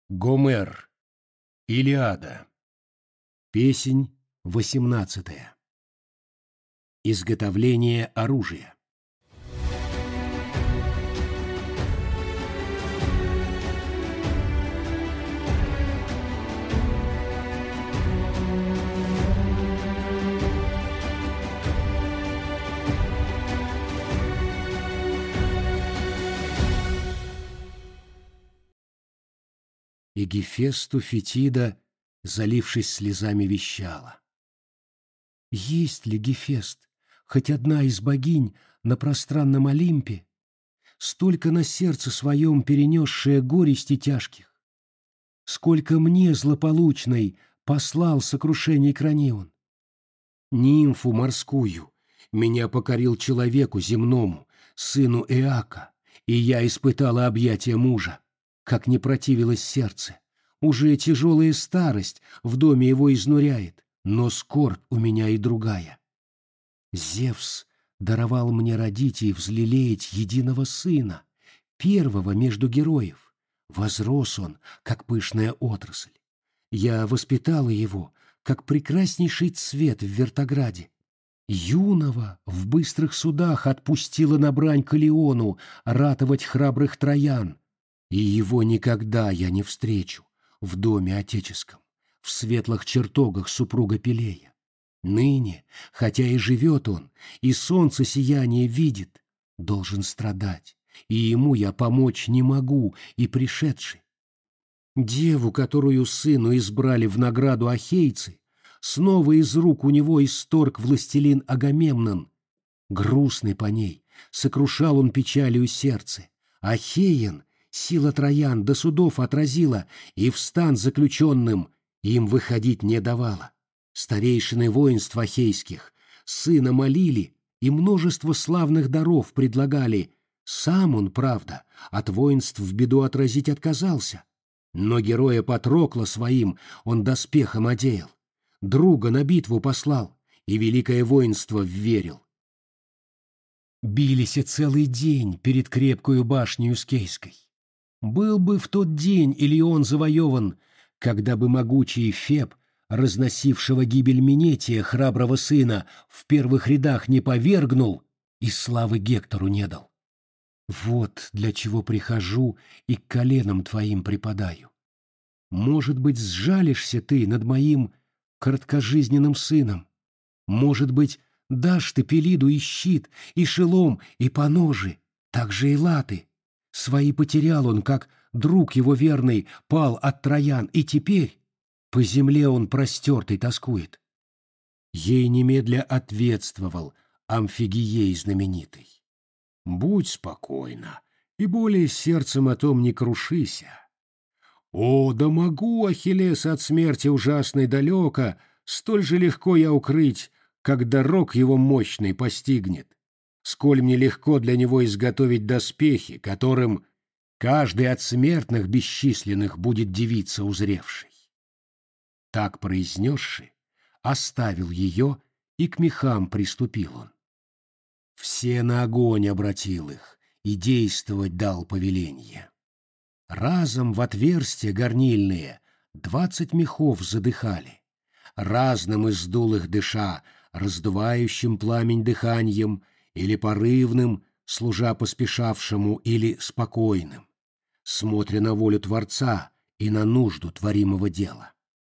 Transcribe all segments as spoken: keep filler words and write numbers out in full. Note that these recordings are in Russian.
Гомер. Илиада. Песнь восемнадцатая. Изготовление оружия. И Гефесту Фетида, залившись слезами, вещала: «Есть ли, Гефест, хоть одна из богинь на пространном Олимпе, столько на сердце своем перенесшая горести тяжких? Сколько мне, злополучной, послал сокрушений Кранион? Нимфу морскую меня покорил человеку земному, сыну Эака, и я испытала объятия мужа. Как не противилось сердце, уже тяжелая старость в доме его изнуряет, но скорбь у меня и другая. Зевс даровал мне родить и взлелеять единого сына, первого между героев. Возрос он, как пышная отрасль. Я воспитала его, как прекраснейший цвет в вертограде. Юного в быстрых судах отпустила на брань к Илиону ратовать храбрых троян, и его никогда я не встречу в доме отеческом, в светлых чертогах супруга Пелея. Ныне, хотя и живет он, и солнце сияние видит, должен страдать, и ему я помочь не могу, и пришедший. Деву, которую сыну избрали в награду ахейцы, снова из рук у него исторг властелин Агамемнон. Грустный по ней, сокрушал он печалью сердце. Ахеен сила троян до судов отразила, и в стан заключенным им выходить не давала. Старейшины воинств ахейских сына молили и множество славных даров предлагали. Сам он, правда, от воинств в беду отразить отказался. Но героя Патрокла своим он доспехом одеял, друга на битву послал и великое воинство вверил. Бились и целый день перед крепкою башнею Скейской. Был бы в тот день Илион завоеван, когда бы могучий Феб, разносившего гибель Минетия, храброго сына, в первых рядах не повергнул и славы Гектору не дал. Вот для чего прихожу и к коленам твоим припадаю. Может быть, сжалишься ты над моим короткожизненным сыном. Может быть, дашь ты Пелиду и щит, и шелом, и поножи, так же и латы. Свои потерял он, как друг его верный пал от троян, и теперь по земле он простертый тоскует. Ей немедля ответствовал Амфигией знаменитый: «Будь спокойна, и более сердцем о том не крушися. О, да могу Ахиллеса от смерти ужасной далеко столь же легко я укрыть, когда рог его мощный постигнет, сколь мне легко для него изготовить доспехи, которым каждый от смертных бесчисленных будет дивиться узревший». Так произнесши, оставил ее, и к мехам приступил он. Все на огонь обратил их, и действовать дал повеленье. Разом в отверстия горнильные двадцать мехов задыхали, разным издул их дыша, раздувающим пламень дыханием, или порывным, служа поспешавшему, или спокойным, смотря на волю Творца и на нужду творимого дела.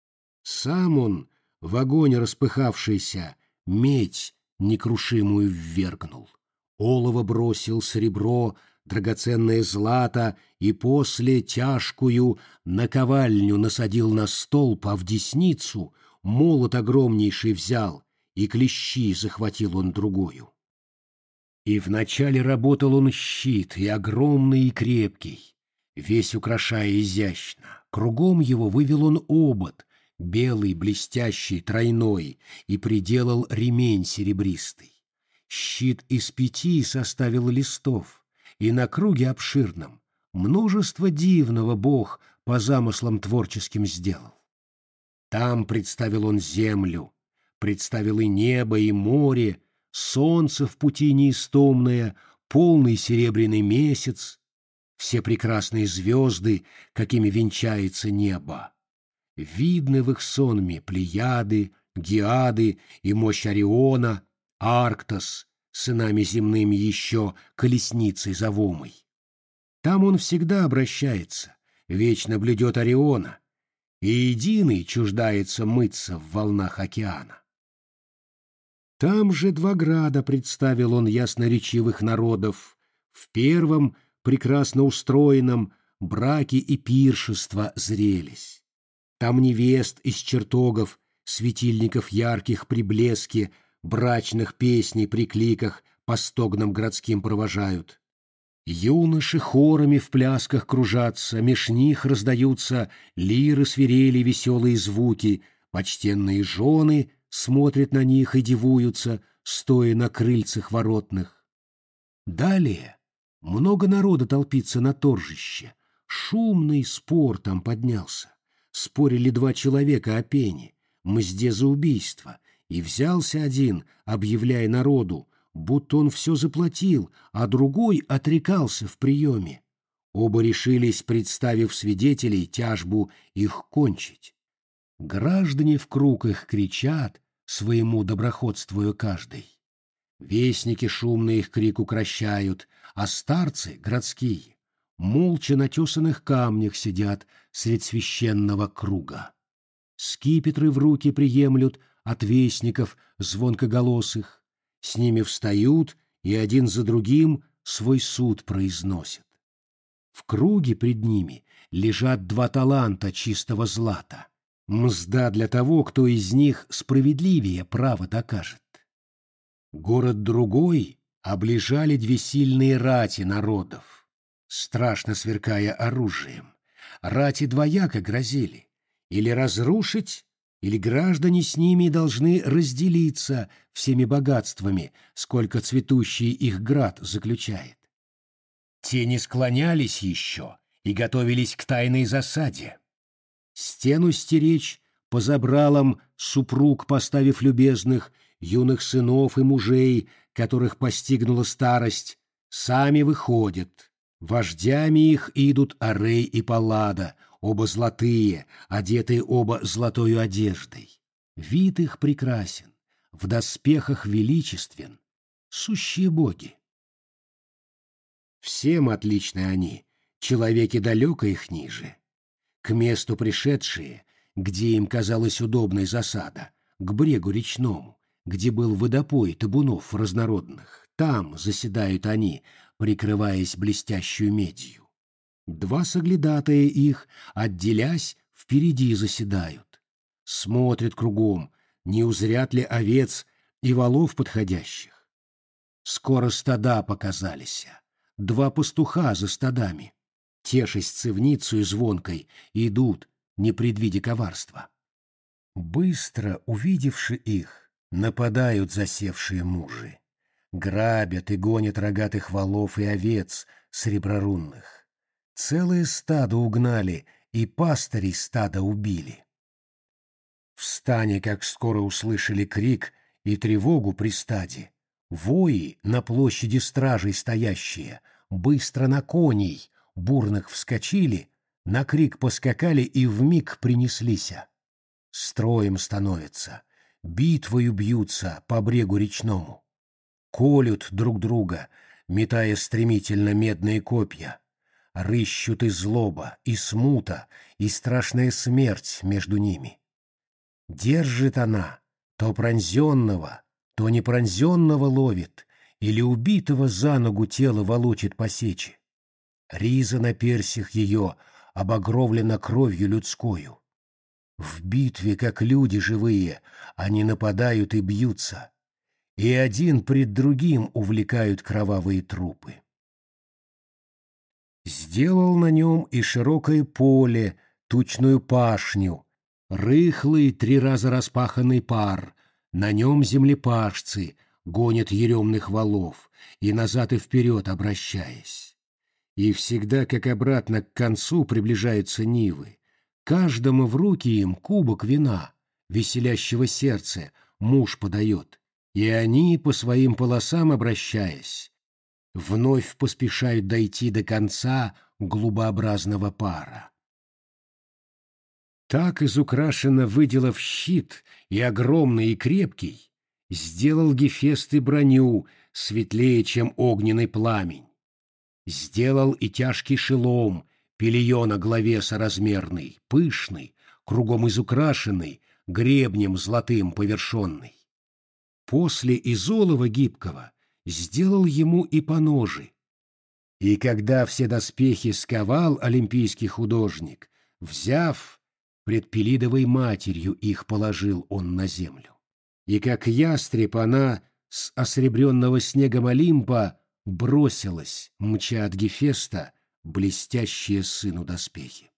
Сам он, в огонь распыхавшийся, медь некрушимую ввергнул, олово бросил, серебро, драгоценное злато, и после тяжкую наковальню насадил на столб, а в десницу молот огромнейший взял, и клещи захватил он другую. И вначале работал он щит, и огромный, и крепкий, весь украшая изящно. Кругом его вывел он обод, белый, блестящий, тройной, и приделал ремень серебристый. Щит из пяти составил листов, и на круге обширном множество дивного Бог по замыслам творческим сделал. Там представил он землю, представил и небо, и море, солнце в пути неистомное, полный серебряный месяц, все прекрасные звезды, какими венчается небо. Видны в их сонме Плеяды, Гиады и мощь Ориона, Арктос, сынами земными еще колесницей завомой. Там он всегда обращается, вечно блюдет Ориона, и единый чуждается мыться в волнах океана. Там же два града представил он ясноречивых народов. В первом, прекрасно устроенном, браки и пиршества зрелись. Там невест из чертогов, светильников ярких при блеске, брачных песней при кликах по стогнам городским провожают. Юноши хорами в плясках кружатся, меж них раздаются лиры свирели веселые звуки, почтенные жены смотрят на них и дивуются, стоя на крыльцах воротных. Далее много народа толпится на торжище, шумный спор там поднялся. Спорили два человека о пене, мзде за убийство, и взялся один, объявляя народу, будто он все заплатил, а другой отрекался в приеме. Оба решились, представив свидетелей, тяжбу их кончить. Граждане в круг их кричат, своему доброходствую каждый. Вестники шумно их крик укрощают, а старцы, городские, молча на тесаных камнях сидят средь священного круга. Скипетры в руки приемлют от вестников звонкоголосых, с ними встают и один за другим свой суд произносят. В круге пред ними лежат два таланта чистого злата, мзда для того, кто из них справедливее право докажет. Город другой облежали две сильные рати народов, страшно сверкая оружием. Рати двояко грозили, или разрушить, или граждане с ними должны разделиться всеми богатствами, сколько цветущий их град заключает. Те не склонялись еще и готовились к тайной засаде. Стену стеречь по забралам супруг, поставив любезных, юных сынов и мужей, которых постигнула старость, сами выходят. Вождями их идут Арей и Паллада, оба золотые, одетые оба золотою одеждой. Вид их прекрасен, в доспехах величествен, сущие боги. Всем отличны они, человеки далеко их ниже. К месту пришедшие, где им казалась удобной засада, к брегу речному, где был водопой табунов разнородных, там заседают они, прикрываясь блестящую медью. Два соглядатая их, отделясь, впереди заседают. Смотрят кругом, не узрят ли овец и волов подходящих. Скоро стада показались, два пастуха за стадами, тешась цевницею звонкой, идут, не предвидя коварства. Быстро увидевши их, нападают засевшие мужи, грабят и гонят рогатых волов и овец среброрунных. Целое стадо угнали и пастырей стада убили. В стане, как скоро услышали крик и тревогу при стаде, вои на площади стражей стоящие, быстро на коней бурных вскочили, на крик поскакали и вмиг принеслися. Строем становятся, битвою бьются по брегу речному. Колют друг друга, метая стремительно медные копья. Рыщут и злоба, и смута, и страшная смерть между ними. Держит она, то пронзенного, то непронзенного ловит, или убитого за ногу тело волочит по сече. Риза на персях ее обогровлена кровью людскою. В битве, как люди живые, они нападают и бьются, и один пред другим увлекают кровавые трупы. Сделал на нем и широкое поле, тучную пашню, рыхлый три раза распаханный пар, на нем землепашцы гонят еремных валов, и назад и вперед обращаясь. И всегда, как обратно к концу приближаются нивы, каждому в руки им кубок вина, веселящего сердце, муж подает, и они, по своим полосам обращаясь, вновь поспешают дойти до конца глубообразного пара. Так изукрашенно выделав щит и огромный и крепкий, сделал Гефест и броню светлее, чем огненный пламень. Сделал и тяжкий шелом, пелеё на голове соразмерный, пышный, кругом изукрашенный, гребнем золотым повершенный. После изолова гибкого сделал ему и поножи. И когда все доспехи сковал олимпийский художник, взяв, пред Пелидовой матерью их положил он на землю. И как ястреб она с осребренного снегом Олимпа бросилась, мча от Гефеста, блестящие сыну доспехи.